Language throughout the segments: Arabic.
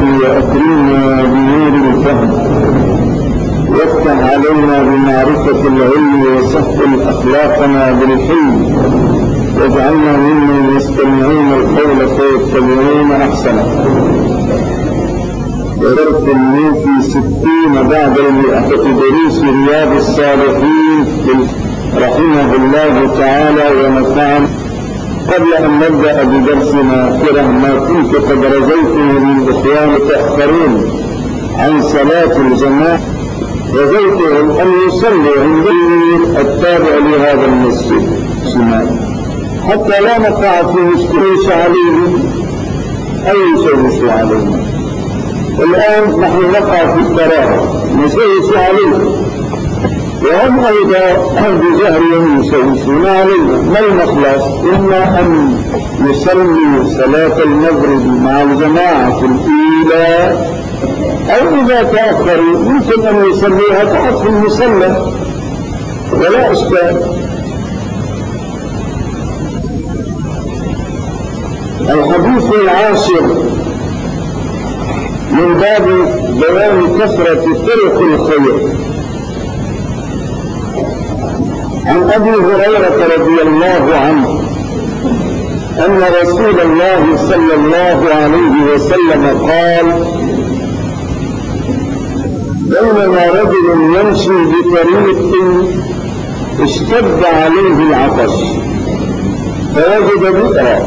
وأكرمنا بنور الفهم وافتح علينا بمعرفة العلم وسهل أخلاقنا بالحلم واجعلنا ممن يستمعون القول فيتبعون أحسنه. ورد في 60 بعد 100 دروس رياض الصالحين رحمه الله تعالى ونفعنا. قبل أن نبدأ بدرسنا ما كنت قد رجيته للإخوان تأخرون عن صلاة الجماعة، رجيتهم أن يصلوا عند التابع لهذا المسجد شمال حتى لا نقع في مشكلة عليهم أو يشوش علينا. الآن نحن نقع في الكراهة نشوش عليهم وهم أيضا بجهل يشوشون علينا. ما المخلص؟ إما أن نصلي صلاة المغرب مع الجماعة الأولى، أو إذا تأخروا يمكن أن يصليها تحت في المصلى ولا إشكال. الحديث العاشر من باب بيان كثرة طرق الخير. عن أبي هريرة رضي الله عنه أن رسول الله صلى الله عليه وسلم قال: بينما رجل يمشي بطريق اشتد عليه العطش فوجد بئرا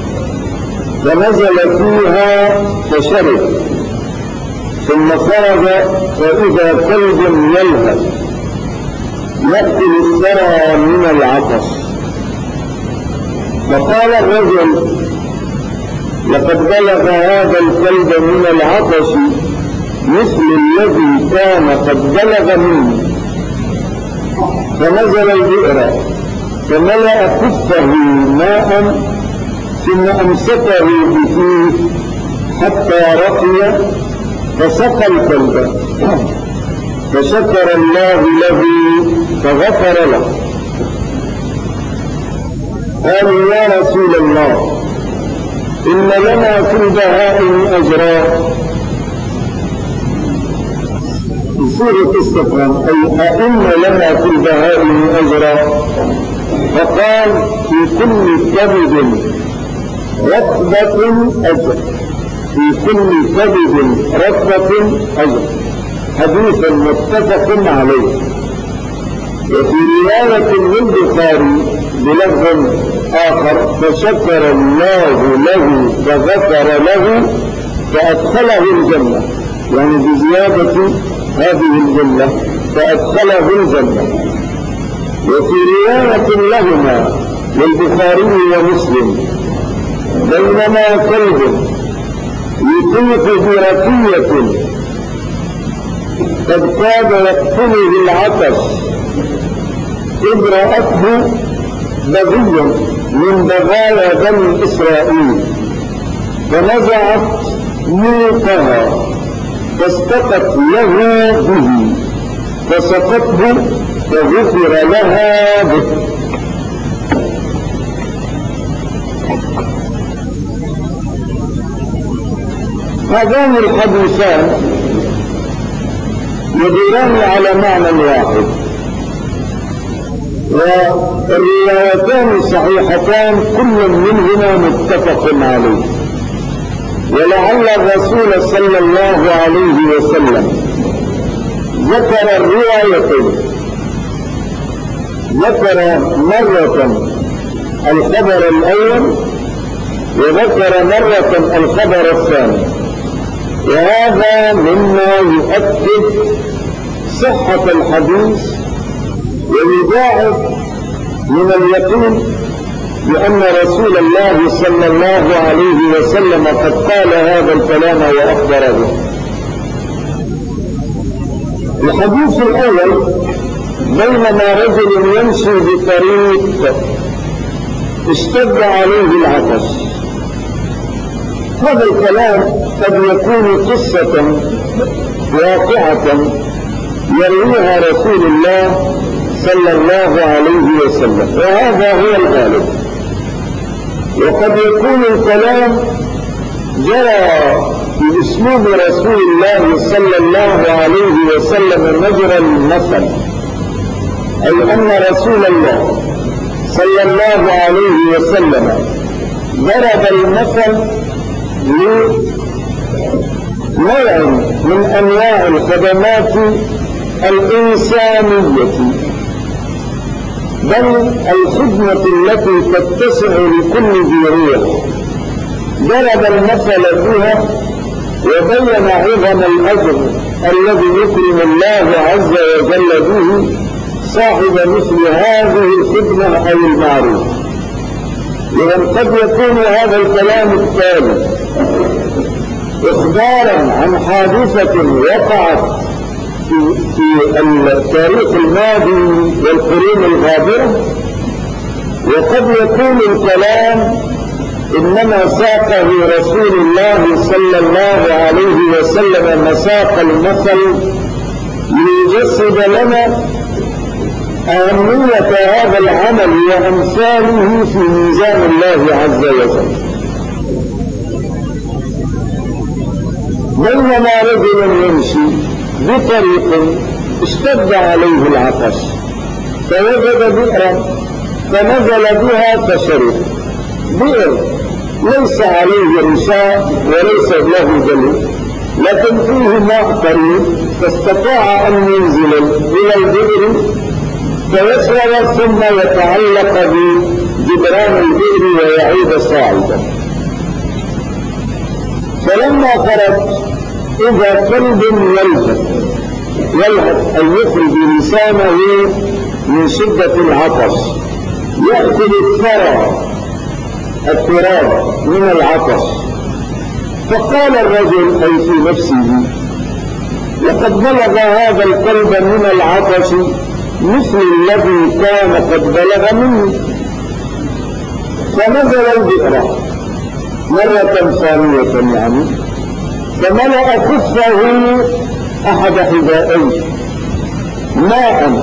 فنزل فيها فشرب، ثم خرج فإذا كلب يلهث يأكل الثرى من العطش. فقال الرجل: لقد بلغ هذا الكلب من العطش مثل الذي كان قد بلغ منه. فنزل البئر فملأ كفه ماء ثم أمسكه بفيه حتى رقي فسقى الكلب، فشكر الله له فغفر له. قالوا: يا رسول الله، إن لنا في البهائم أجرا. بصيغة استفهام، أي أئن لنا في البهائم أجرا؟ فقال: في كل كبد رطبة أجر، في كل كبد رطبة أجر. حديث متفق عليه. وفي رواية للبخاري بلفظ آخر: فشكر الله له فغفر له فأدخله الجنة، يعني بزيادة هذه الجملة فأدخله الجنة. وفي رواية لهما للبخاري ومسلم: بينما كلب يطيف برقية قد كاد يقتله العطش إذ رأته بغي من بغايا بني إسرائيل فنزعت موقها فاستقت له به فسقته فغفر لها به. هذان الحديثان يدوران على معنى واحد، والروايتان صحيحتان كل منهما متفق عليه. ولعل الرسول صلى الله عليه وسلم ذكر الروايتين، ذكر مرة الخبر الأول وذكر مرة الخبر الثاني، وهذا مما يؤكد صحة الحديث ويضاعف من اليقين لأن رسول الله صلى الله عليه وسلم قد قال هذا الكلام وأخبر به. الحديث الأول: بينما رجل يمشي بطريق اشتد عليه العطش. هذا الكلام قد يكون قصة واقعة يرويها رسول الله صلى الله عليه وسلم، وهذا هو الغالب. وقد يكون الكلام جرى بأسلوب رسول الله صلى الله عليه وسلم مجرى المثل، أي أن رسول الله صلى الله عليه وسلم ضرب المثل لنوع من أنواع الخدمات الإنسانية، بل الخدمة التي تتسع لكل ذي روح، ضرب المثل بها وبين عظم الأجر الذي يكرم الله عز وجل به صاحب مثل هذه الخدمة أو المعروف. إذن قد يكون هذا الكلام التالي إخبارا عن حادثة وقعت في التاريخ الماضي والقرون الغابرة، وقد يكون الكلام إنما ساقه رسول الله صلى الله عليه وسلم مساق المثل ليجسد لنا أهمية هذا العمل وأمثاله في ميزان الله عز وجل. بينما رجل يمشي بطريق اشتد عليه العطش فوجد بئرا فنزل بها فشرب. بئر ليس عليه رشاء وليس له جليد، لكن فيه ماء قريب، فاستطاع أن ينزل إلى البئر فيشرب ثم يتعلق بجدران البئر ويعود صاعدا. فلما خرج إذا كلب يلهث أن يخرج لسانه من شدة العطش يأكل التراب من العطش. فقال الرجل أي في نفسه: لقد بلغ هذا الكلب من العطش مثل الذي كان قد بلغ مني. فنزل البئر مرة ثانية يعني، فملأ كفه أحد حذائيه ماء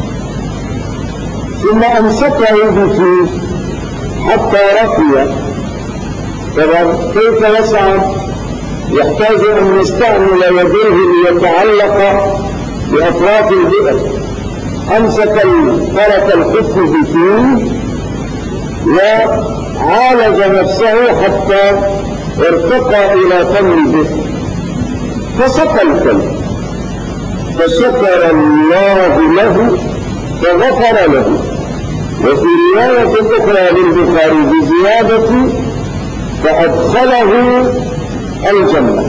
ثم أمسكه بفيه حتى رقي. طبعا كيف يصعد؟ يحتاج أن يستعمل يديه ليتعلق بأطراف البئر. أمسك طرف الكف بفيه وعالج نفسه حتى ارتقى إلى فم البئر فسقى الكلب، فشكر الله له فغفر له. وفي رواية أخرى للبخاري بزيادة فأدخله الجنة.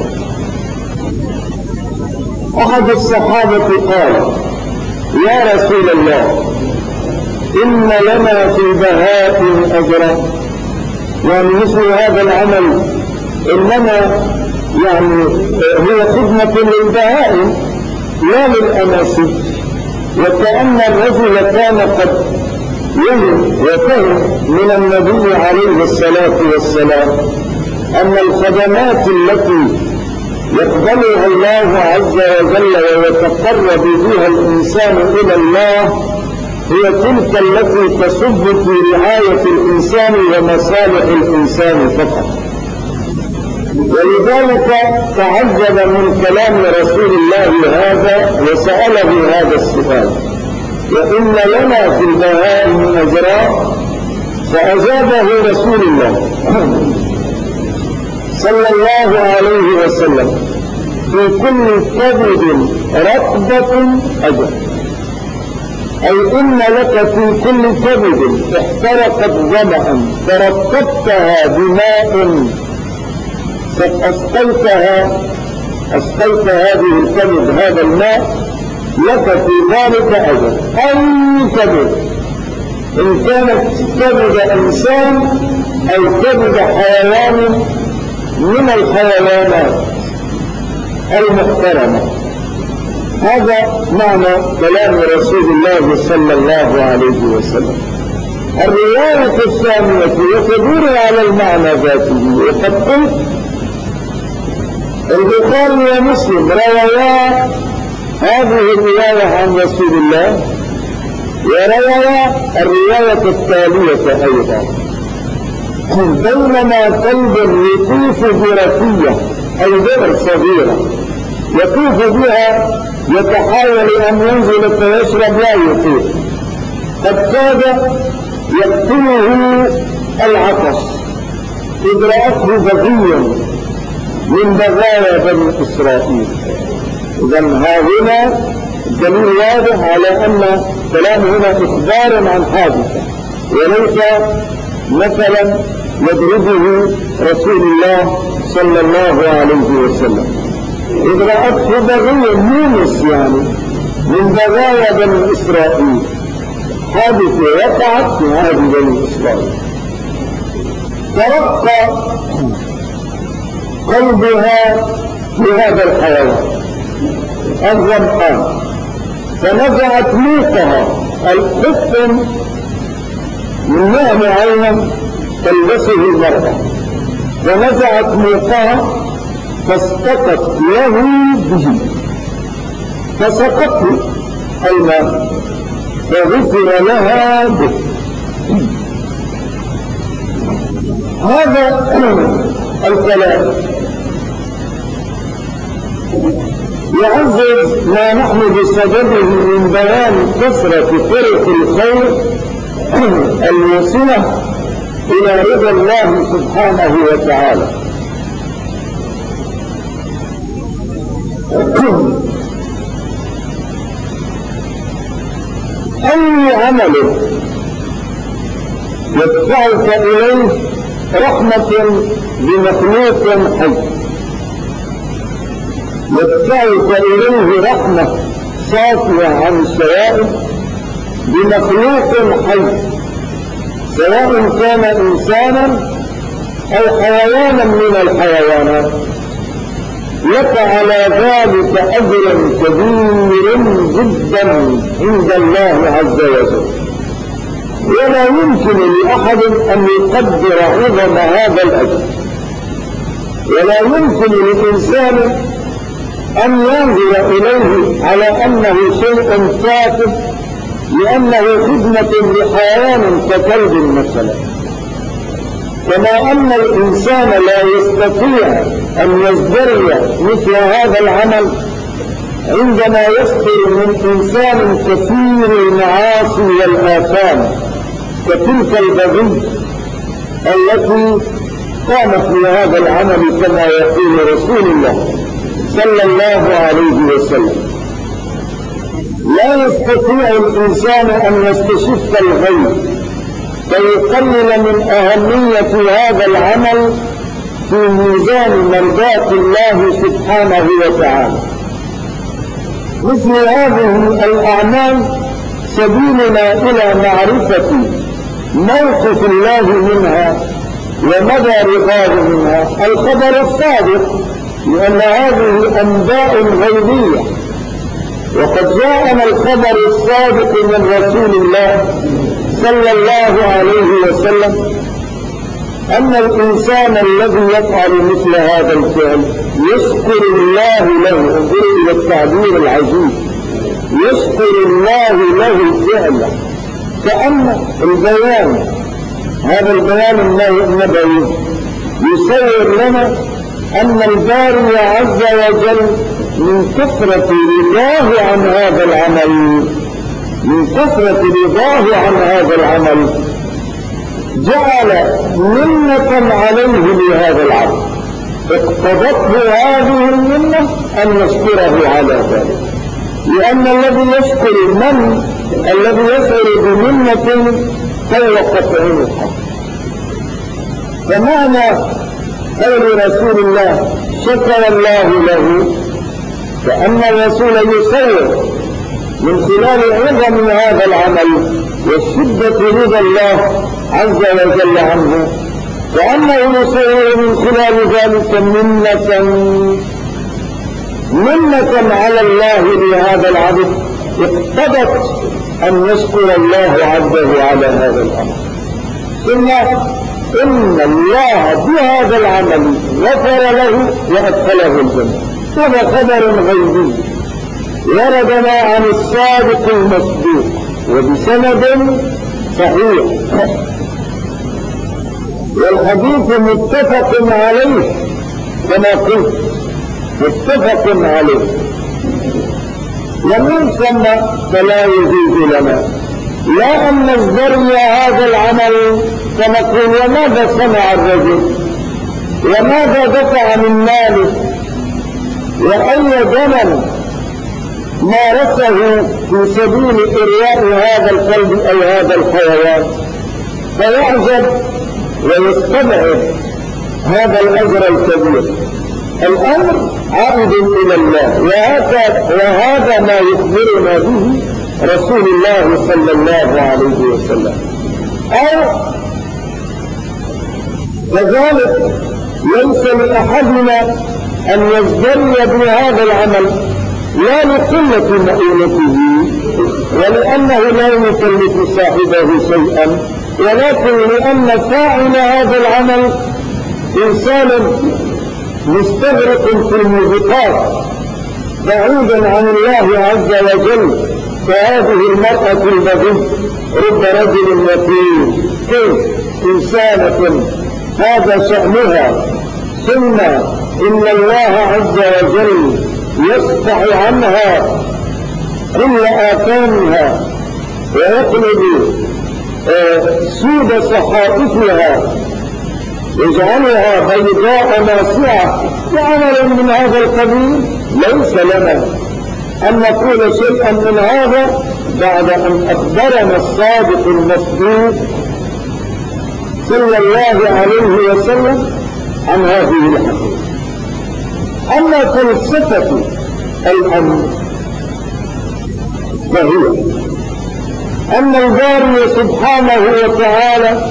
أحد الصحابة قال: يا رسول الله، إن لنا في البهائم أجرا. يعني مثل هذا العمل إنما يعني هو خدمة للبهائم لا للأناسيب. وكأن الرجل كان قد وفهم من النبي عليه الصلاة والسلام أن الخدمات التي يقبلها الله عز وجل ويتقرب بها الإنسان إلى الله هي تلك التي تصب في رعاية الإنسان ومصالح الإنسان فقط. ولذلك تعجب من كلام رسول الله هذا وسأله هذا السؤال: وإن لنا في البهائم أجرا؟ فأجابه رسول الله صلى الله عليه وسلم: في كل كبد رطبة أجر. أي إن لك في كل كبد احترقت ظمأ فرطبتها بماء أسقيت هذه الكبد هذا الماء، لك في ذلك أجر. أي كبد، إن كانت كبد إنسان أو كبد حيوان من الحيوانات المحترمة. هذا معنى كلام رسول الله صلى الله عليه وسلم. الرواية الثانية وتدور على المعنى ذاته. وقد قلت البخاري ومسلم روايا هذه الرواية عن رسول الله، وروايا الرواية التالية أيضا. بينما كلب يطوف برثية أي بئر صغيرة يطوف بها يتحاول أن ينزل فيشرب لا يطوف، قد كاد يقتله العطش إذ رأته بغي من بغايا بني إسرائيل. إذن هنا دليل واضح على أن كلام هنا إخبار عن حادثة وليس مثلا يضربه رسول الله صلى الله عليه وسلم. إذ رأته بغي يونس يعني من بغايا بني إسرائيل، حادثة وقعت في هذه بني إسرائيل، ترقى قلبها لهذا الحيوان الظمآن فنزعت موقها الحكم من نوع معين تلبسه المرأة، فنزعت موقها فاستقت له به فسقته الماء فغفر لها به. هذا الكلام يعزز ما نحن بسببه من بيان كثرة طرق الخير الموصلة إلى رضا الله سبحانه وتعالى. أي عمل يدفعك إليه رحمة بمخلوق حي، يدفعك إليه رحمة صافية عن الشوائب بمخلوق حي، سواء كان إنسانا أو حيوانا من الحيوانات، لك على ذلك أجر كبير جدا عند الله عز وجل، ولا يمكن لأحد أن يقدر عظم هذا الأجر، ولا يمكن للإنسان أن ينظر إليه على أنه شيء تافه لأنه خدمة لحيوان ككلب مثلا، كما أن الإنسان لا يستطيع أن يزدري مثل هذا العمل عندما يصدر من إنسان كثير المعاصي والآثام كتلك البغي التي قامت بهذا العمل كما يقول رسول الله صلى الله عليه وسلم. لا يستطيع الإنسان أن يستشف الغيب فيقلل من أهمية هذا العمل في ميزان مرضاة الله سبحانه وتعالى. مثل هذه الأعمال سبيلنا إلى معرفة موقف الله منها ومدى رضاه منها الخبر الصادق، لأن هذه أنباء غيبية، وقد جاءنا الخبر الصادق من رسول الله صلى الله عليه وسلم أن الإنسان الذي يفعل مثل هذا الفعل يشكر الله له. انظروا إلى التعبير العجيب، يشكر الله له فعلا، كأن البيان هذا البيان النبوي يصور لنا أن الباري عز وجل من كثرة رضاه عن هذا العمل، من كثرة رضاه عن هذا العمل جعل منة عليه بهذا العمل، اقتضته هذه المنة أن نشكره على ذلك، لأن الذي يشكر من الذي يشعر بمنة فهو قطع الحق. فمعنى قول رسول الله شكر الله له فأن الرسول يصور من خلال عظم هذا العمل وشدة رضا الله عز وجل عنه، فأنه يصور من خلال ذلك منة على الله لهذا العبد اقتضت أن يشكر الله عبده على هذا الأمر. ثم إن الله بهذا العمل غفر له وأدخله الجنة. هذا خبر غيبي وردنا عن الصادق المصدوق وبسند صحيح. والحديث متفق عليه كما قلت، متفق عليه، ومن ثم فلا يجوز لنا لا أن نزدري هذا العمل فنقول وماذا صنع الرجل وماذا دفع من ماله وأي دم مارسه في سبيل إرواء هذا الكلب أو هذا الحيوان، فيعجب ويستبعد هذا الأجر الكبير. الأمر عائد إلى الله، وهذا ما يخبرنا به رسول الله صلى الله عليه وسلم. أو كذلك ليس لأحدنا أن يزدري بهذا العمل لا لقلة مؤونته ولأنه لا يكلف صاحبه شيئا، ولكن لأن فاعل هذا العمل إنسان مستغرق في الموبقات بعيدا عن الله عز وجل، فهذه المرأة البغي رب رجل يتيم كيف إنسانة هذا شأنها، ثم إن الله عز وجل يصفح عنها كل آثامها ويقلب سود صحائفها يجعلها بيضاء ناصعة وعمل من هذا القبيل. ليس لنا أن نقول شيئا من هذا بعد أن أخبرنا الصادق المصدوق صلى الله عليه وسلم عن هذه الحقيقة. أما فلسفة الأمر فهي أن الباري سبحانه وتعالى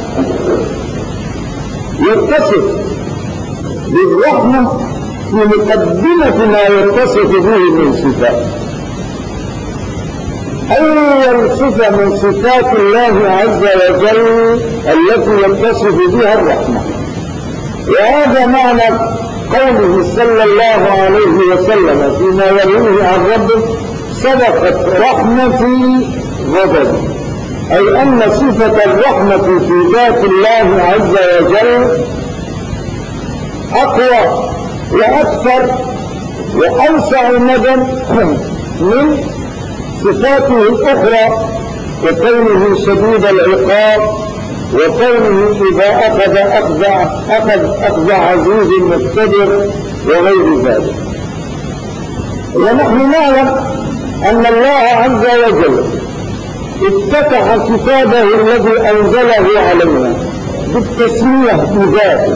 يتصف بالرحمة في مقدمة ما يتصف به من صفات. أول صفة من صفات الله عز وجل التي يتصف بها الرحمة، وهذا معنى قوله صلى الله عليه وسلم فيما يرويه عن ربه سبقت رحمتي غضبي، أي أن صفة الرحمة في ذات الله عز وجل أقوى وأكثر وأوسع مدى من صفاته الأخرى، وكونه شديد العقاب، وكونه إذا أخذ عزيز مقتدر وغير ذلك. ونحن نعلم أن الله عز وجل افتتح كتابه الذي أنزله علينا بالتسمية بذاته،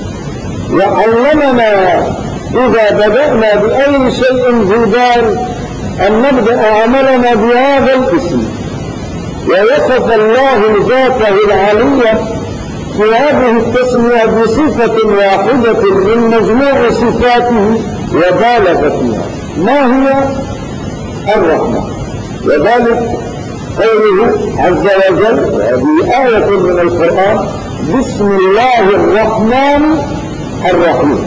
وعلمنا إذا بدأنا بأي شيء في دار أن نبدأ عملنا بهذا الاسم، ووصف الله ذاته العلية في هذه التسمية بصفة واحدة من مجموع صفاته وبالغ فيها. ما هي الرحمة؟ وذلك قوله عز وجل، هذه آية من القرآن، بسم الله الرحمن الرحيم.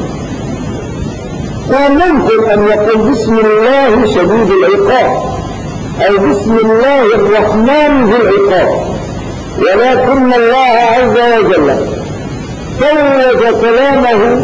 وممكن أن يقول بسم الله شديد العقاب أو بسم الله الرحمن ذي العقاب، ولكن الله عز وجل توج كلامه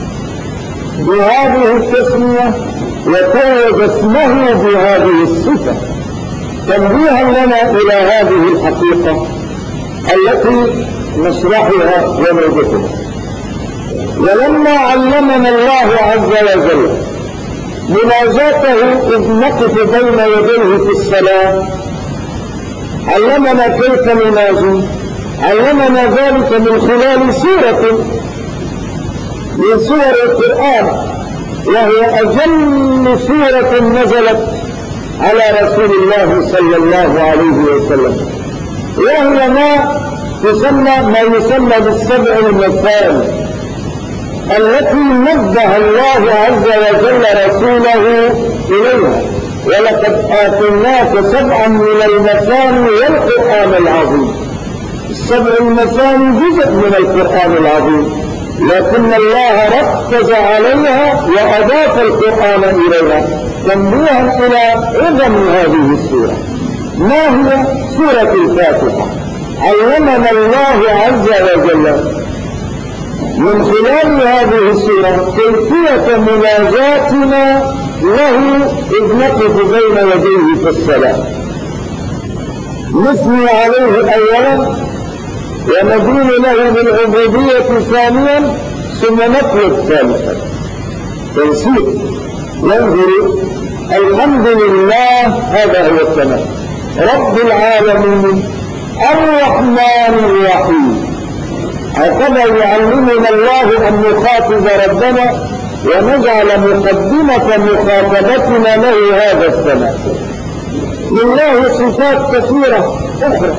بهذه التسمية وتوج اسمه بهذه الصفة تنبيها لنا إلى هذه الحقيقة التي نشرحها ونوجدها. ولما علمنا الله عز وجل مناجاته إذ نقف بين يديه في الصلاة، علمنا كيف نناجي، علمنا ذلك من خلال سورة من سور القرآن، وهي أجل سورة نزلت على رسول الله صلى الله عليه وسلم، وهي ما يسمى بالسبع المثاني التي نبه الله عز وجل رسوله إليها. ولقد آتيناك سبعا من المثاني والقرآن العظيم. السبع المثاني جزء من القرآن العظيم، لكن الله ركز عليها وأضاف القرآن إليها تنبيها إلى عظم هذه السورة. ما هي سورة الفاتحة؟ علمنا الله عز وجل من خلال هذه السورة كيفية مناجاتنا له إذ نقف بين يديه في الصلاة. نثني عليه أولا وندين له بالعبودية ثانيا ثم نطلب ثالثا. تنسيق ينظر الحمد لله، هذا هو الثناء، رب العالمين الرحمن الرحيم. هكذا يعلمنا الله أن نخاطب ربنا ونجعل مقدمة مخاطبتنا له هذا الثناء. لله صفات كثيرة أخرى،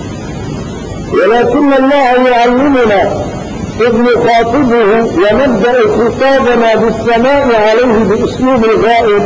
ولكن الله يعلمنا إذ نخاطبه ونبدأ خطابنا بالثناء عليه بأسلوب الغائب،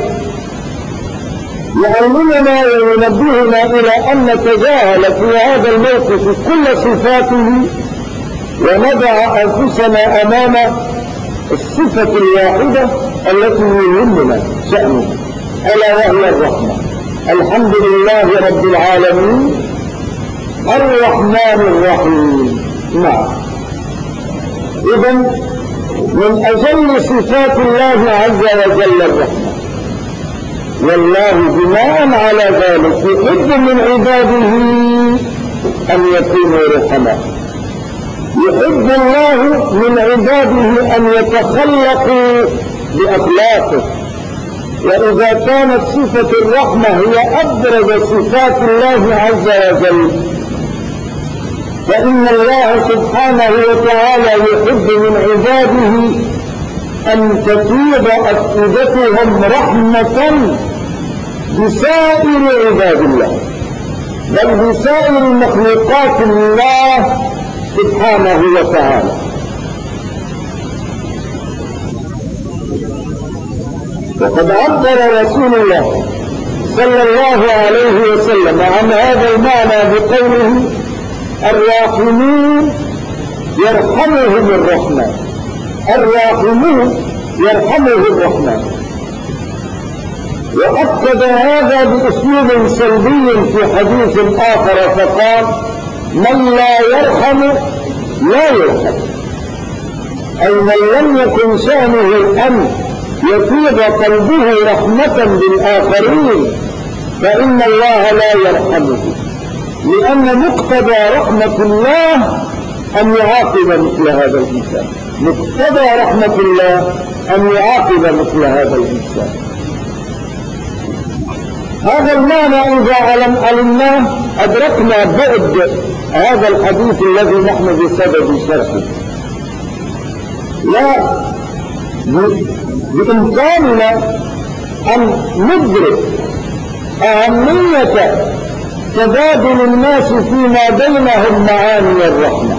يعلمنا وينبهنا إلى أن نتجاهل في هذا الموقف كل صفاته ونضع أنفسنا أمام الصفة الواحدة التي يهمنا شأنه، ألا وهي الرحمة. الحمد لله رب العالمين الرحمن الرحيم. نعم، إذن من أجل صفات الله عز وجل الرحمة، والله بناء على ذلك يحب من عباده أن يكونوا رحماء. يحب الله من عباده أن يتخلقوا بأخلاقه، وإذا كانت صفة الرحمة هي أبرز صفات الله عز وجل، فإن الله سبحانه وتعالى يحب من عباده أن تفيض أفئدتهم رحمة بسائر عباد الله، بل بسائر مخلوقات الله سبحانه وتعالى. وقد عبر رسول الله صلى الله عليه وسلم عن هذا المعنى بقوله الراحمون يرحمهم الرحمن. الراحمون يرحمه الرحمن. وأكد هذا بأسلوب سلبي في حديث آخر فقال من لا يرحم لا يرحم، أي من لم يكن شأنه أن يفيض قلبه رحمة بالآخرين فإن الله لا يرحمه، لأن مقتضى رحمة الله أن يعاقب مثل هذا الإنسان. مقتضى رحمة الله أن يعاقب مثل هذا الإنسان. هذا المعنى إذا علمناه أدركنا بعد هذا الحديث الذي نحن بسبب شرحه. بإمكاننا أن ندرك أهمية تبادل الناس فيما بينهم معاني الرحمة،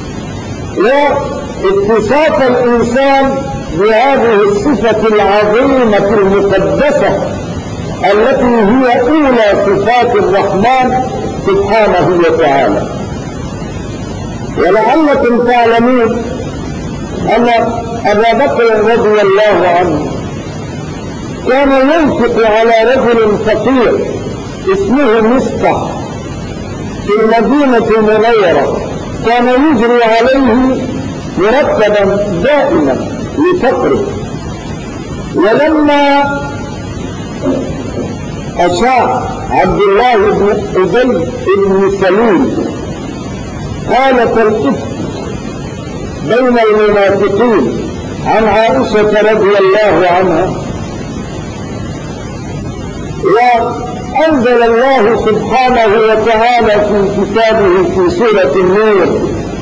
واتصاف الإنسان بهذه الصفة العظيمة المقدسة التي هي أولى صفات الرحمن سبحانه وتعالى. ولعلكم تعلمون أن أبا بكر رضي الله عنه كان ينفق على رجل فقير اسمه مصطح في المدينة المنورة، كان يجري عليه مرتبا دائما لفقره. ولما أشاع عبد الله بن أبي بن سلول قالت الإفك بين المنافقين عن عائشة رضي الله عنها، وأنزل الله سبحانه وتعالى في كتابه في سورة النور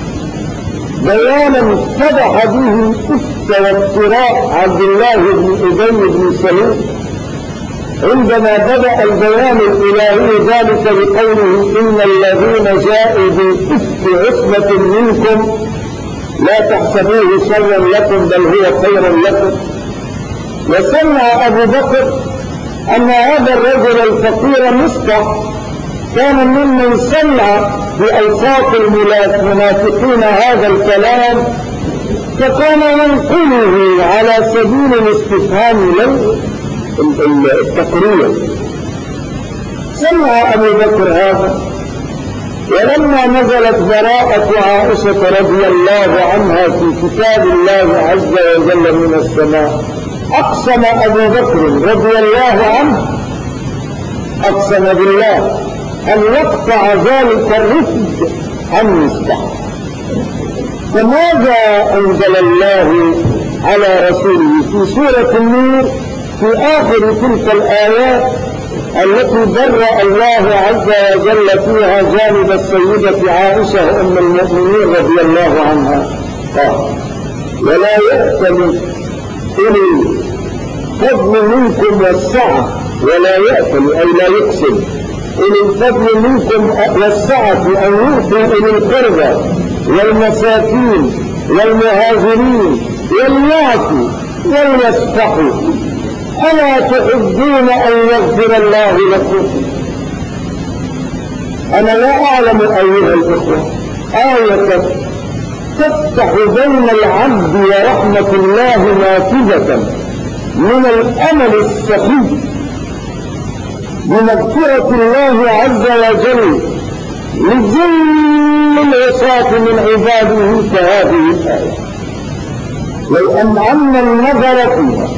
بيانا فضح به إفك وافتراء عبد الله بن أبي بن سلول عندما بدأ البيان الإلهي ذلك بقوله إن الذين جاءوا بالإفك عصبة منكم لا تحسبوه شرا لكم بل هو خير لكم. وسمع أبو بكر أن هذا الرجل الفقير مصطح كان ممن سمع بأوساط المنافقين هذا الكلام، فكان ينقله على سبيل الاستفهام التقرير. سمع أبو بكر هذا ولما نزلت براءة عائشة رضي الله عنها في كتاب الله عز وجل من السماء، أقسم أبو بكر رضي الله عنه، أقسم بالله أن يقطع ذلك الرفد عن مصباح. فماذا أنزل الله على رسوله في سورة النور في آخر تلك الآيات التي برأ الله عز وجل فيها جانب السيدة عائشة أم المؤمنين رضي الله عنها؟ ولا يأتل أولي الفضل منكم والسعة، ولا يأتل أي لا يقسم أولي الفضل منكم والسعة أن يؤتوا أولي القربى والمساكين والمهاجرين وليعفوا وليصفحوا، ألا تحبون أن يغفر الله لكم؟ أنا لا أعلم أيها الإخوة آية تفتح بين العبد ورحمة الله نافذة من الأمل السخي بمغفرة الله عز وجل لجل العصاة من عباده كهذه الآية. لو أنعمنا النظر فيها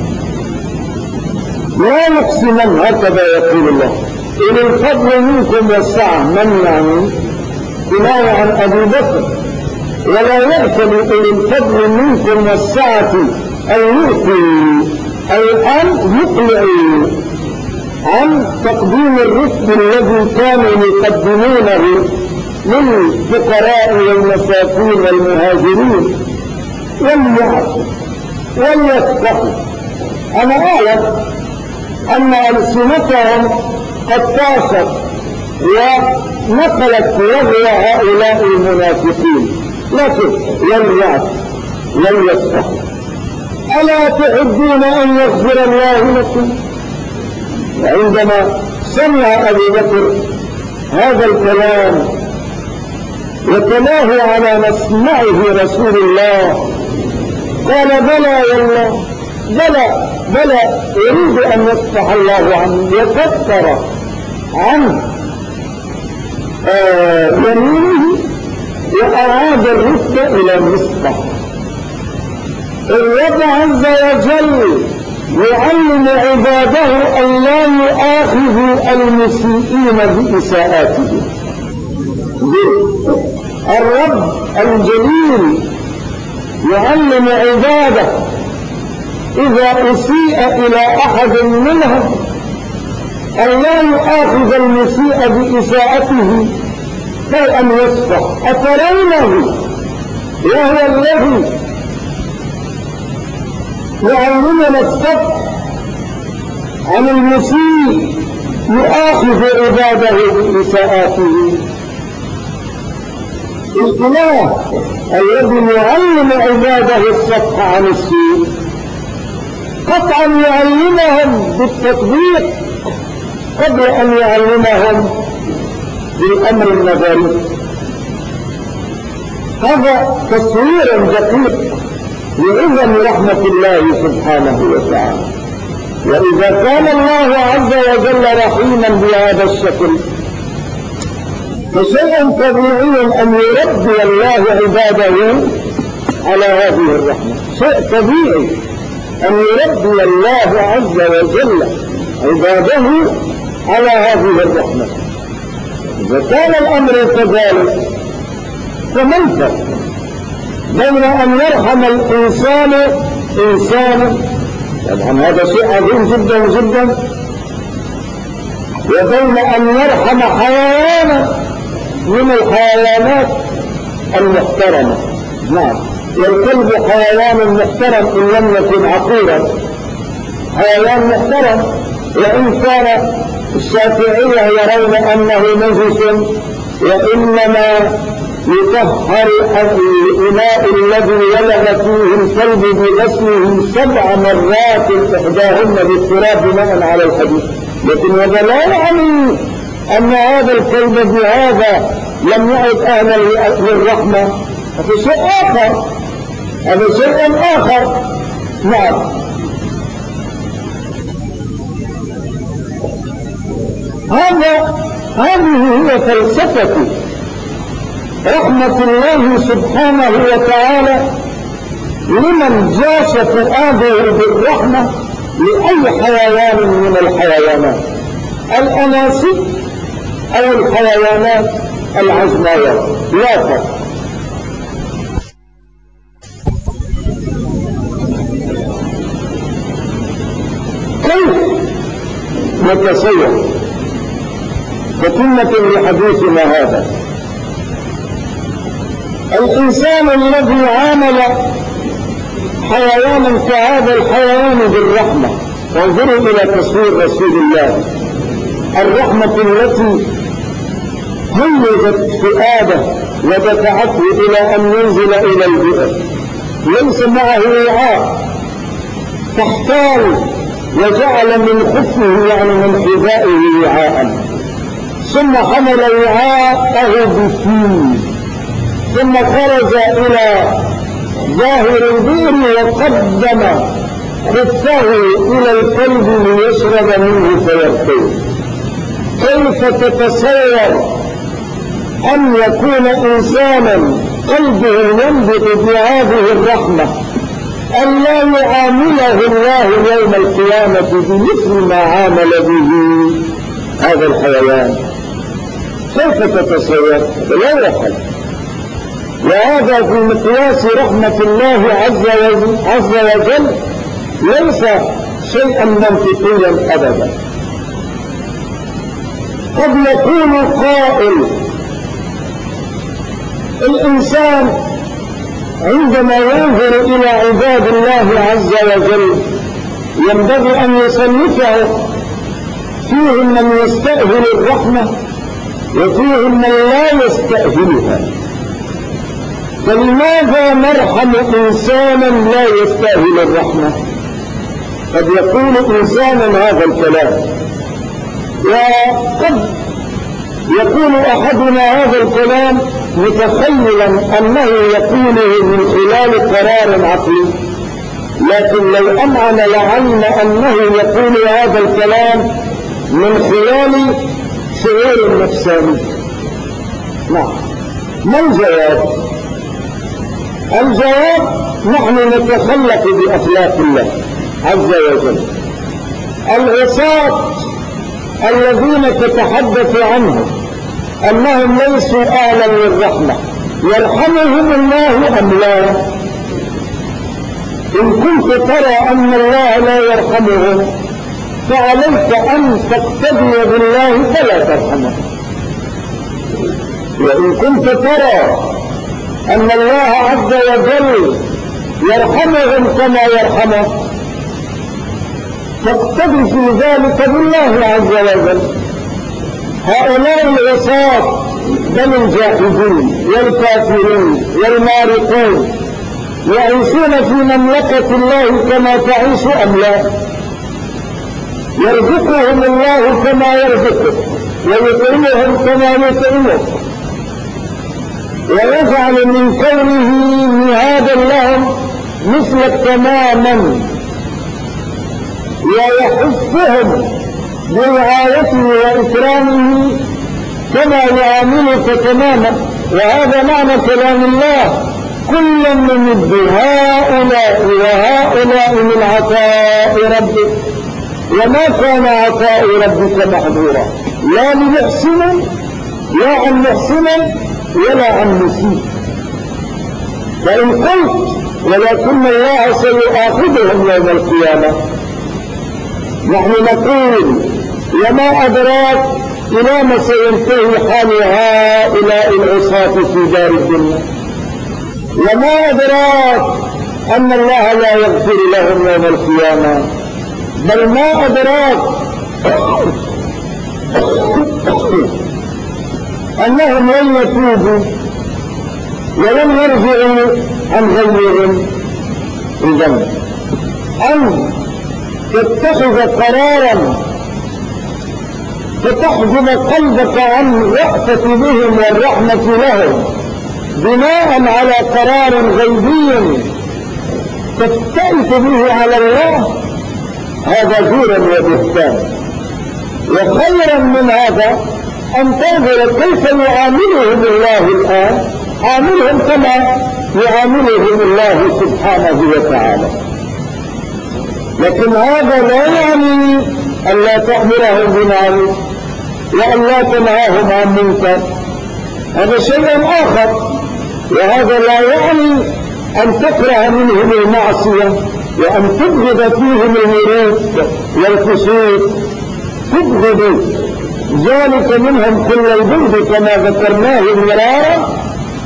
لا يقسمن، هكذا يقول الله إن الفضل منكم والسعة، من يعني كناية عن أبي بكر، ولا يأتل إن الفضل منكم والسعة أن يؤتوا أي أن يقلعوا عن تقديم الرفد الذي كانوا يقدمونه للفقراء والمساكين والمهاجرين، وليعفوا وليصفحوا. أنا أعلم أن ألسنتهم قد طاشت ونقلت لغو هؤلاء المنافقين، لكن وليعفوا وليصفحوا. ألا تحبون أن يغفر الله لكم؟ وعندما سمع أبو بكر هذا الكلام وتلاه على مسمعه رسول الله قال بلى والله، بلى يريد أن يصفح الله عنه وكفر عن يمينه وأعاد الرفد إلى مصباح. الرب عز وجل يعلم عباده أن لا يؤاخذوا المسيئين بإساءاتهم. الرب الجليل يعلم عباده إذا أسيء إلى أحد منهم أن لا يؤاخذ المسيء بإساءته بل أن يصفح. أترونه وهو الذي يعلمنا الصفح عن المسيء يؤاخذ عباده بإساءاته. الإله الذي يعلم عباده الصفح عن السوء قطعا يعلمهم بالتطبيق قبل أن يعلمهم بالأمر النظري. هذا تصوير دقيق لعظم رحمة الله سبحانه وتعالى. وإذا كان الله عز وجل رحيما بهذا الشكل فشيء طبيعي أن يربي الله عباده على هذه الرحمة. شيء طبيعي أن يربي الله عز وجل عباده على هذه الرحمة. إذا كان الأمر كذلك فما الفرق بين أن يرحم الإنسان إنسانا، طبعا هذا شيء عظيم جدا جدا، وبين أن يرحم حيوانا من الحيوانات المحترمة؟ نعم، والكلب حيوان محترم إن لم يكن عقورا، حيوان محترم، وإن كان الشافعية يرون أنه نجس وإنما يطهر الإناء الذي ولد فيه الكلب بغسله 7 مرات إحداهن بالتراب بناء على الحديث. لكن هذا لا يعني أن هذا الكلب بهذا لم يعد أهلا للرحمة. هذا شيء آخر، هذا شيء آخر. نعم، هذه هي فلسفة رحمة الله سبحانه وتعالى لمن جاش فؤاده بالرحمة لأي حيوان من الحيوانات الأناسي أو الحيوانات العزماوية لا فرق. كيف نتصور تتمة لحديثنا هذا الإنسان الذي عامل حيوانا كهذا الحيوان بالرحمة؟ وانظروا إلى تصوير رسول الله، الرحمة التي هيجت فؤاده ودفعته إلى أن ينزل إلى البئر، ليس معه وعاء، فاحتال وجعل من خفه يعني من حذائه وعاء، ثم حمل وعاءه بفيه، ثم خرج إلى ظاهر البئر وقدم خفه إلى الكلب ليشرب منه فيرتوي. كيف تتصور أن يكون إنسانا قلبه ينبض بهذه الرحمة أن لا يعامله الله يوم القيامة بمثل ما عامل به هذا الحيوان؟ كيف تتصور؟ لا يحل. وهذا في مقياس رحمة الله عز وجل ليس شيئا منطقيا أبدا. قد يكون قائل الإنسان عندما ينظر إلى عباد الله عز وجل ينبغي أن يصنفه فيهم من يستأهل الرحمة وفيهم من لا يستأهلها، فلماذا نرحم إنسانا لا يستأهل الرحمة؟ قد يقول إنسانا هذا الكلام، وقد يقول أحدنا هذا الكلام متخيلا أنه يقوله من خلال قرار عقلي، لكن لو أمعن لعلم أنه يقول هذا الكلام من خلال شعور نفساني. نعم. ما الجواب؟ الجواب نحن نتخلق بأخلاق الله عز وجل. العصاة الذين تتحدث عنهم أنهم ليسوا أهلا للرحمة يرحمهم الله أم لا؟ إن كنت ترى أن الله لا يرحمهم فعليك أن تقتدي بالله فلا ترحمه، وإن كنت ترى أن الله عز وجل يرحمهم كما يرحمه فاقتدي في ذلك بالله عز وجل. هؤلاء العصاة بل الجاحدين والكافرين والمارقون يعيشون في مملكة الله كما تعيش أم لا؟ يرزقهم الله كما يرزقه ويطعمهم كما يطعمه، ويجعل من كونه مهادا لهم مثلك تماما، ويحثهم برعايته وإكرامه كما يعاملك تماما. وهذا معنى كلام الله: كلا نمد هؤلاء وهؤلاء من عطاء ربك وما كان عطاء ربك محظورا، لا لمحسن لا عن محسن ولا عن مسيء. فإن قلت ولكن الله سيؤاخذهم يوم القيامة، نحن نقول وما أدراك إلى ما سينتهي حال هؤلاء العصاة في دار الدنيا؟ وما أدراك أن الله لا يغفر لهم يوم القيامة؟ بل ما أدراك أنهم لن يتوبوا ولن يرجعوا عن غيرهم. إذن أن تتخذ قرارا فتحجب قلبك عن الرأفة بهم والرحمة لهم بناء على قرار غيبي تفتئت به على الله، هذا زورا وبهتان. وخيرا من هذا أن تنظر كيف يعاملهم الله الآن، عاملهم كما يعاملهم الله سبحانه وتعالى. لكن هذا لا يعني أن لا تأمرهم بمعروف وأن لا تنهاهم عن منكر، هذا شيء آخر. وهذا لا يعني أن تكره منهم المعصية وأن تبغض فيهم الورود والفسوق، تبغض ذلك منهم كل البغض كما ذكرناه مرارا،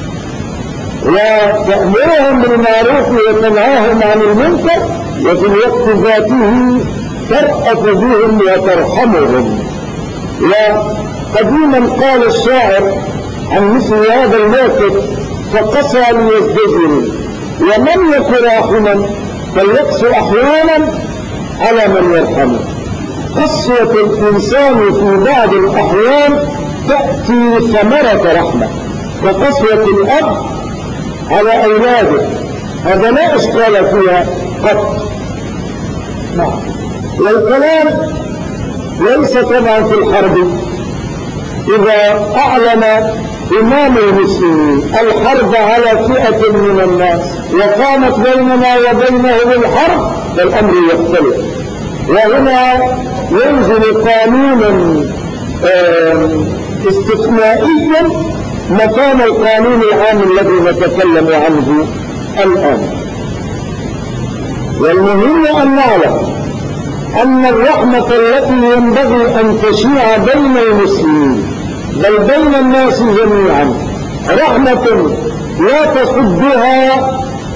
وتأمرهم بالمعروف وتنهاهم عن المنكر، وفي الوقت ذاته ترأف بهم وترحمهم. وقديما قال الشاعر عن مثل هذا الموقف: فقسى ليزدجروا ومن يك راحما فاليقس أحيانا على من يرحمه. قسوة الإنسان في بعض الأحيان تأتي ثمرة رحمة، وقسوة الأب على أولاده هذا لا إشكال فيها قط. والكلام ليس طبعا في الحرب. إذا أعلن إمام المسلمين الحرب على فئة من الناس وقامت بيننا وبينهم الحرب فالأمر يختلف، وهنا ينزل قانونا استثنائيا مكان القانون العام الذي نتكلم عنه الآن. والمهم أن نعلم أن الرحمة التي ينبغي أن تشيع بين المسلمين بل بين الناس جميعا رحمة لا تصدها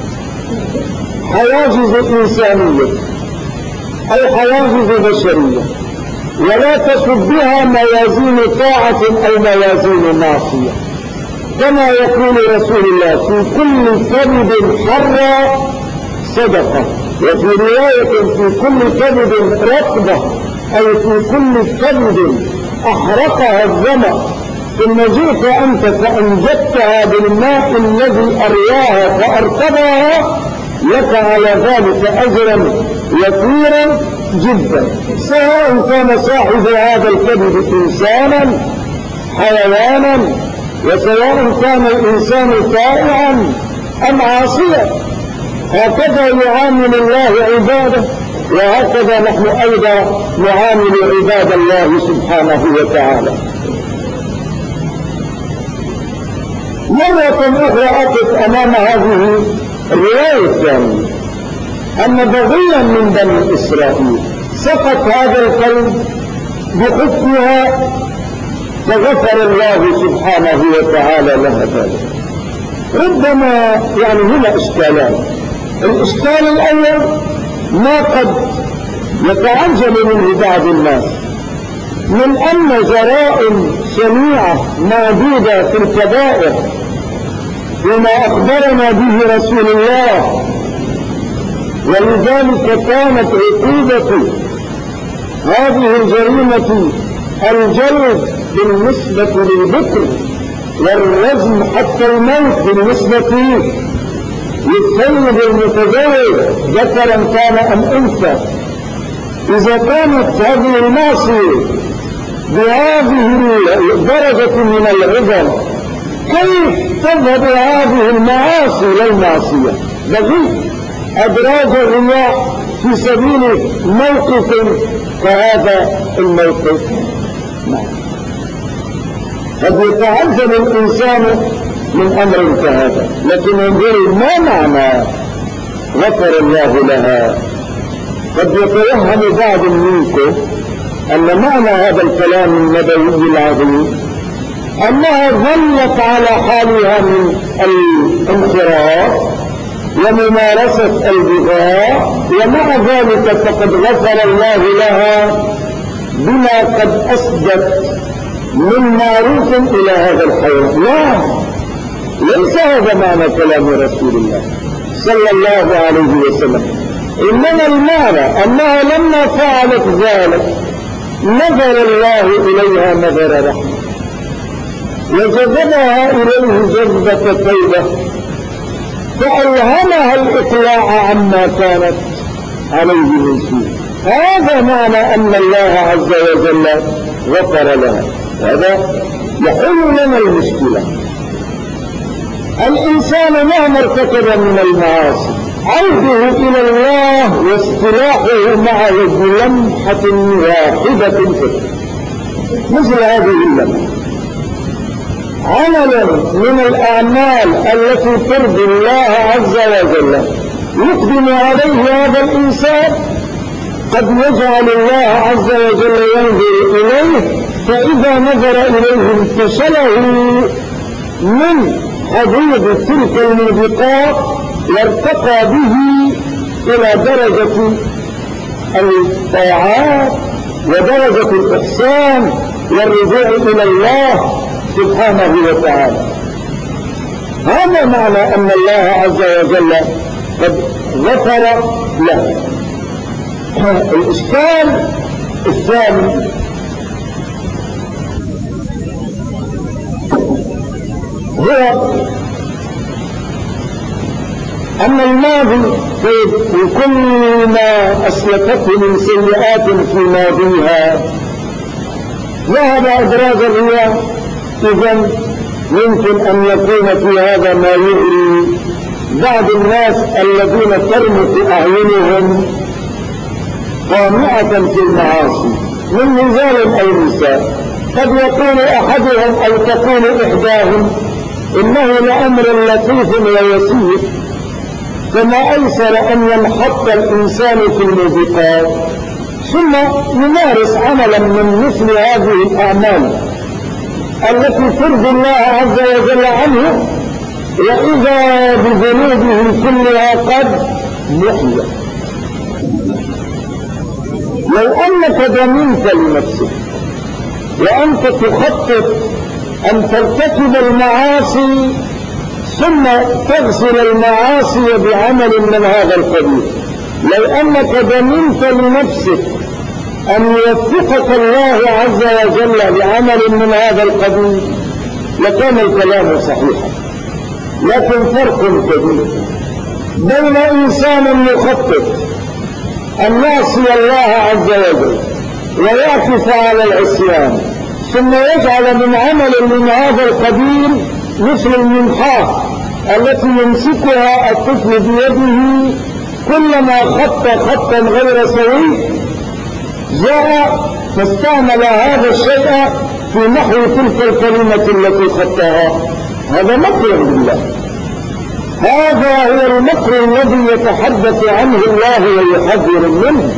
حواجز إنسانية أو حواجز بشرية، ولا تصدها موازين طاعة أو موازين معصية. كما يقول رسول الله: في كل كبد حرة صدقة، وفي رواية: في كل كبد رطبة، أي في كل كبد أحرقها الظمأ ثم جئت أنت فأنجدتها بالماء الذي أرواها فأرطبها لك على ذلك أجرا يسيرا جدا، سواء كان صاحب هذا الكبد إنسانا حيوانا، وسواء كان الإنسان طائعا أم عاصيا. هكذا يعامل الله عباده، وهكذا نحن أيضا نعامل عباد الله سبحانه وتعالى. مرة أخرى أقف أمام هذه الرواية الثانية أن بغيا من بني إسرائيل سقط هذا الكلب بحكمها فغفر الله سبحانه وتعالى لها ذلك. ربما يعني هنا إشكالان. الإشكال الأول ما قد يتعجب منه بعض الناس من أن جرائم شنيعة موجودة في الكبائر بما أخبرنا به رسول الله، ولذلك كانت عقوبة هذه الجريمة الجلد بالنسبة للبكر والرجم حتى الموت بالنسبة للسيد المتزوج ذكرا كان أم أنثى. إذا كانت هذه المعصية بهذه الدرجة من العظم، كيف تذهب هذه المعاصي للمعصية؟ بغي أدراج الرياء في سبيل موقف كهذا الموقف. قد يتعجب الإنسان من أمر كهذا، لكن انظروا ما معنى غفر الله لها. قد يتوهم بعض منكم أن معنى هذا الكلام النبوي العظيم أنها ظلت على حالها من الانخراط وممارسة البغاء، ومع ذلك فقد غفر الله لها بما قد أسدت من معروف إلى هذا الحيوان. لا، ليس هذا معنى كلام رسول الله صلى الله عليه وسلم. إنما المعنى أنها لما فعلت ذلك نظر الله إليها نظر رحمة وجذبها إليه جذبة توبة، فألهمها الإقلاع عما كانت عليه من سوء. هذا معنى أن الله عز وجل غفر لها. هذا يحل لنا المشكلة. الإنسان مهما ارتكب من المعاصي عوده إلى الله واصطلاحه معه بلمحة واحدة فيه مثل هذه اللمحة عملا من الأعمال التي ترضي الله عز وجل يقدم عليه هذا الإنسان، قد يجعل الله عز وجل ينظر إليه، فإذا نظر إليه انتشله من حدود تلك الموبقات وارتقى به إلى درجة الطاعات ودرجة الإحسان والرجوع إلى الله سبحانه وتعالى. هذا معنى أن الله عز وجل قد غفر له. الإشكال الثاني هو أن الماضي في كل ما أسلفته من سيئات في ماضيها ذهب إدراج الرياح، إذن يمكن أن يكون في هذا ما يغري بعض الناس الذين ترمق أعينهم طامعة في المعاصي من رجال أو نساء. قد يكون أحدهم أو تكون إحداهم إنه لأمر لطيف ويسير، فما أيسر أن ينحط الإنسان في الموبقات ثم يمارس عملا من مثل هذه الأعمال التي ترضي الله عز وجل عنه، وإذا بذنوبه كلها قد محيت. لو أنك ضمنت لنفسك وأنت تخطط أن ترتكب المعاصي ثم تغسل المعاصي بعمل من هذا القبيل، لو أنك ضمنت لنفسك أن يوفقك الله عز وجل بعمل من هذا القبيل لكان الكلام صحيحا. لكن فرق كبير بين إنسان يخطط أن يعصي الله عز وجل ويعكف على العصيان ثم يجعل من عمل من هذا القبيل مثل المنحاة التي يمسكها الطفل بيده كلما خط خطا غير سوي جاء فاستعمل هذا الشيء في نحو تلك الكلمة التي خطها. هذا مكر بالله، هذا هو المكر الذي يتحدث عنه الله ويحذر منه.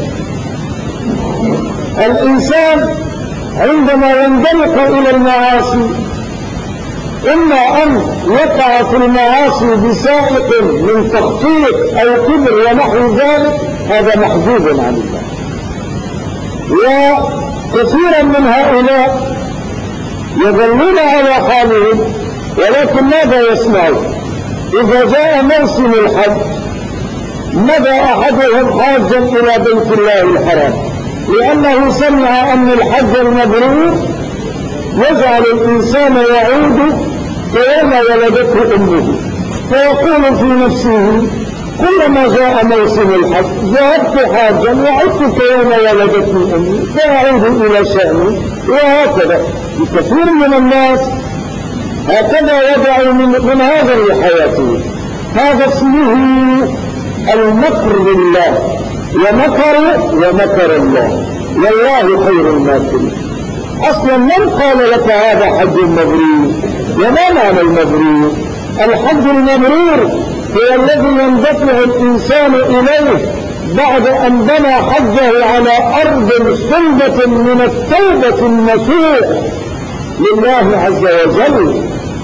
الإنسان عندما يندلق إلى المعاصي إما أن يقع في المعاصي بسائق من تخطيط أو كبر ونحو ذلك، هذا محجوب عن الله. وكثيرا من هؤلاء يظلون على حالهم، ولكن ماذا يصنعون؟ إذا جاء موسم الحج مضى أحدهم حاجا إلى بيت الله الحرام لأنه سمع أن الحج المبرور يجعل الإنسان يعود كيوم ولدته أمه، فيقول في نفسه كلما جاء موسم الحج ذهبت حاجا وعدت كيوم ولدتني أمي فأعود إلى شأني. وهكذا كثير من الناس هكذا يدعو من هذا لحياته. هذا اسمه المكر بالله، ومكر الله، والله خير الماكرين. أصلا من قال لك هذا حج مبرور؟ وما معنى المبرور؟ الحج المبرور هو الذي يندفع الإنسان إليه بعد أن بنى حجه على أرض صلبة من التوبة النصوح لله عز وجل.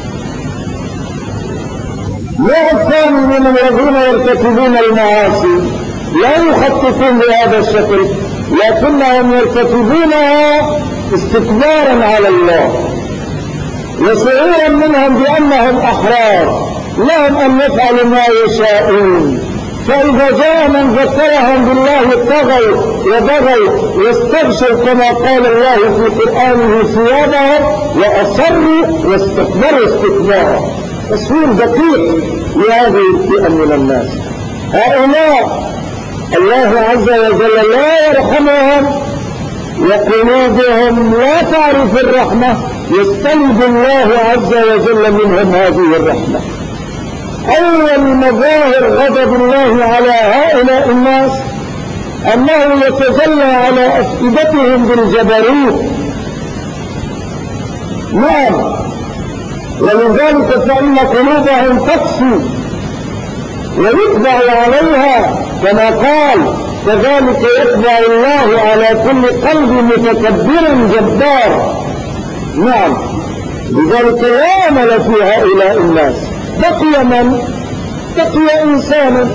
النوع الثاني من الذين يرتكبون المعاصي لا يخططون بهذا الشكل، لكنهم يرتكبونها استكبارا على الله وشعورا منهم بأنهم أحرار لهم أن يفعلوا ما يشاءون. فإذا جاء من ذكرهم بالله طغوا وبغوا واستغشوا كما قال الله في قرآنه ثيابهم وأصروا واستكبروا استكبارا. تصوير دقيق لهذه الفئة من الناس. هؤلاء الله عز وجل لا يرحمهم وقلوبهم لا تعرف الرحمة، يستلب الله عز وجل منهم هذه الرحمة. أول مظاهر غضب الله على هؤلاء الناس أنه يتجلى على أفئدتهم بالجبروت. نعم، ولذلك فإن قلوبهم تقسو ويطبع عليها كما قال: كذلك يطبع الله على كل قلب متكبر جبار. نعم، لذلك لا أمل في هؤلاء الناس. بقي من؟ بقي إنسان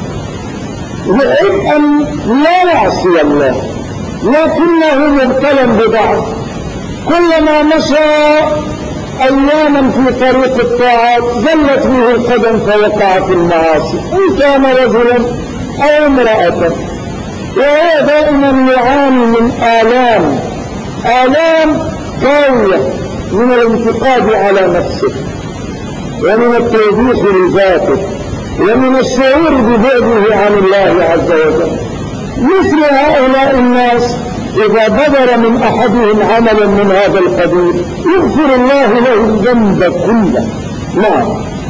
يحب أن لا يعصي الله لكنه مبتلى بضعف، كلما مشى أياما في طريق الطاعات زلت به القدم فوقع في المعاصي، إن كان رجلا أو امرأة، وهو دائما يعاني من آلام قوية من الانتقاد على نفسه ومن التوبيخ لذاته ومن الشعور ببعده عن الله عز وجل. مثل هؤلاء الناس إذا بدر من أحدهم عملا من هذا القبيل يغفر الله له الذنب كله. نعم،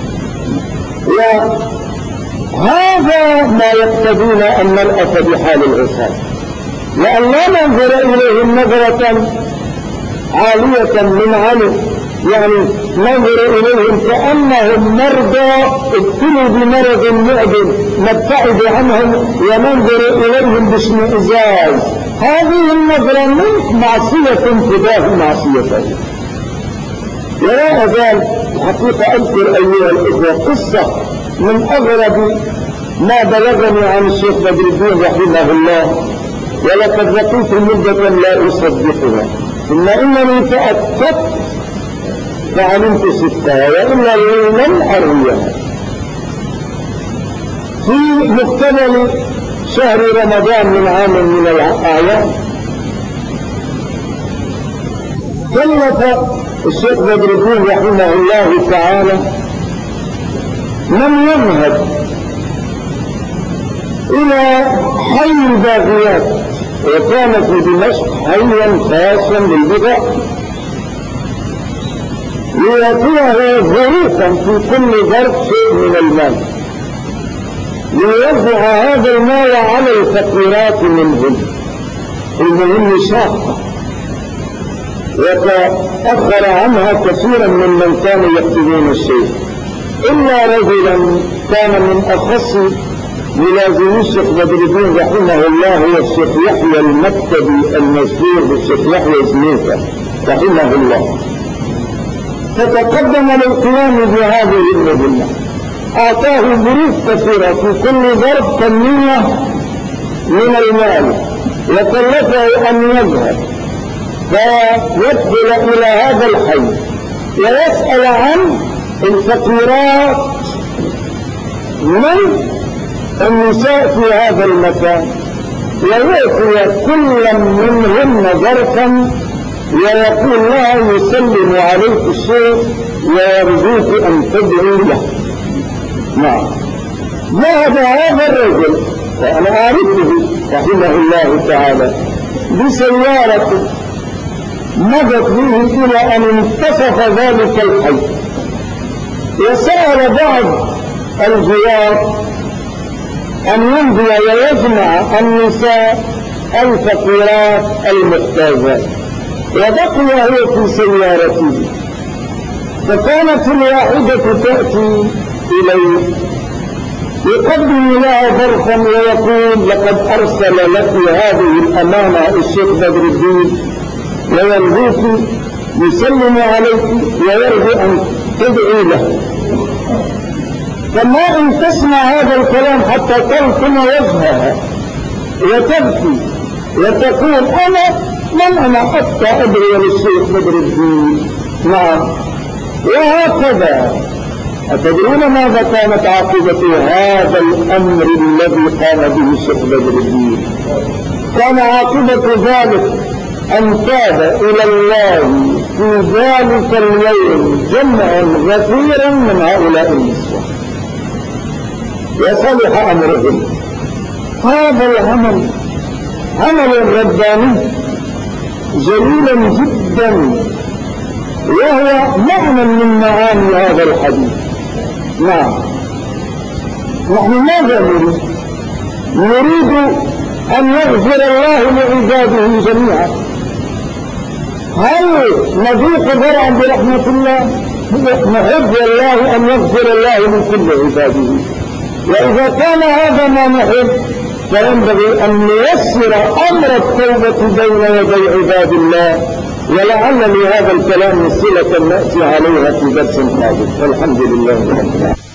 وهذا ما يقتضينا أن نرأف بحال العصاة، لأن لا ننظر إليهم نظرة عالية من علم، يعني ننظر إليهم كأنهم مرضى ابتلوا بمرض معدن نبتعد عنهم وننظر إليهم باشمئزاز. هذه النظرة من معصية تجاه معصيته. ولا أزال حقيقة أذكر أيها الإخوة قصة من أغرب ما بلغني عن الشيخ بدر الدين رحمه الله، ولقد لقيت مدة لا أصدقها، ثم إنني تأكدت فعلمت ستها وإلا لم أرويها. في مقتبل شهر رمضان من عام من الأعياد كلف الشيخ بدر الدين رحمه الله تعالى من يذهب إلى حي الباغيات، وكان في دمشق حيا خاصا بالبضع، ليعطيه ظروفا في كل ظرف شيء من المال، ليوزع هذا المال على الفقيرات منهم. المهم شاقة، وتأخر عنها كثيرا ممن كانوا يكتبون الشيء، إلا رجلا كان من أخص ملازمي الشيخ بدر الدين رحمه الله هو الشيخ يحيى المكتبي المشهور بالشيخ يحيى زنيفة رحمه الله، فتقدم للقيام بهذه المهمة. أعطاه ظروف كثيرة في كل ظرف كمية من المال، وكلفه أن يذهب فيدخل إلى هذا الحي ويسأل عن الفقيرات من النساء في هذا المكان، ويأتي كل منهن ظرفا ويقول لها يسلم عليك الشيخ ويرجوك أن تدعي له. نعم، ذهب هذا الرجل وأنا أعرفه رحمه الله تعالى بسيارة مضت به إلى أن انتصف ذلك الحي، وسأل بعض الجوار أن يمضي ويجمع النساء الفقيرات المحتاجات، وبقي هو في سيارته، فكانت الواحدة تأتي إليه يقدم لها ظرفا ويقول لقد أرسل لك هذه الأمانة الشيخ بدر الدين ويرجوك يسلم عليك ويرجو أن تدعي له. فما إن تسمع هذا الكلام حتى تلقم وجهها وتبكي وتقول أنا حتى أدعي للشيخ بدر الدين. نعم، وهكذا. أتدرون ماذا كانت عاقبة هذا الأمر الذي قام به الشيخ بدر الدين؟ كان عاقبة ذلك أن تاب إلى الله في ذلك اليوم جمع غفير من هؤلاء النسوة وصلح أمرهم. هذا العمل عمل رباني جليلا جدا، وهو معنى من معاني هذا الحديث. نعم، نحن ماذا نريد؟ نريد أن يغفر الله لعباده جميعا. هل نذوق ذرعا برحمة الله؟ نحب والله أن يغفر الله من كل عباده، وإذا كان هذا ما نحب فينبغي أن نيسر أمر التوبة بين يدي عباد الله، ولعل لهذا الكلام صلة نأتي عليها في درس قادم. والحمد لله رب العالمين.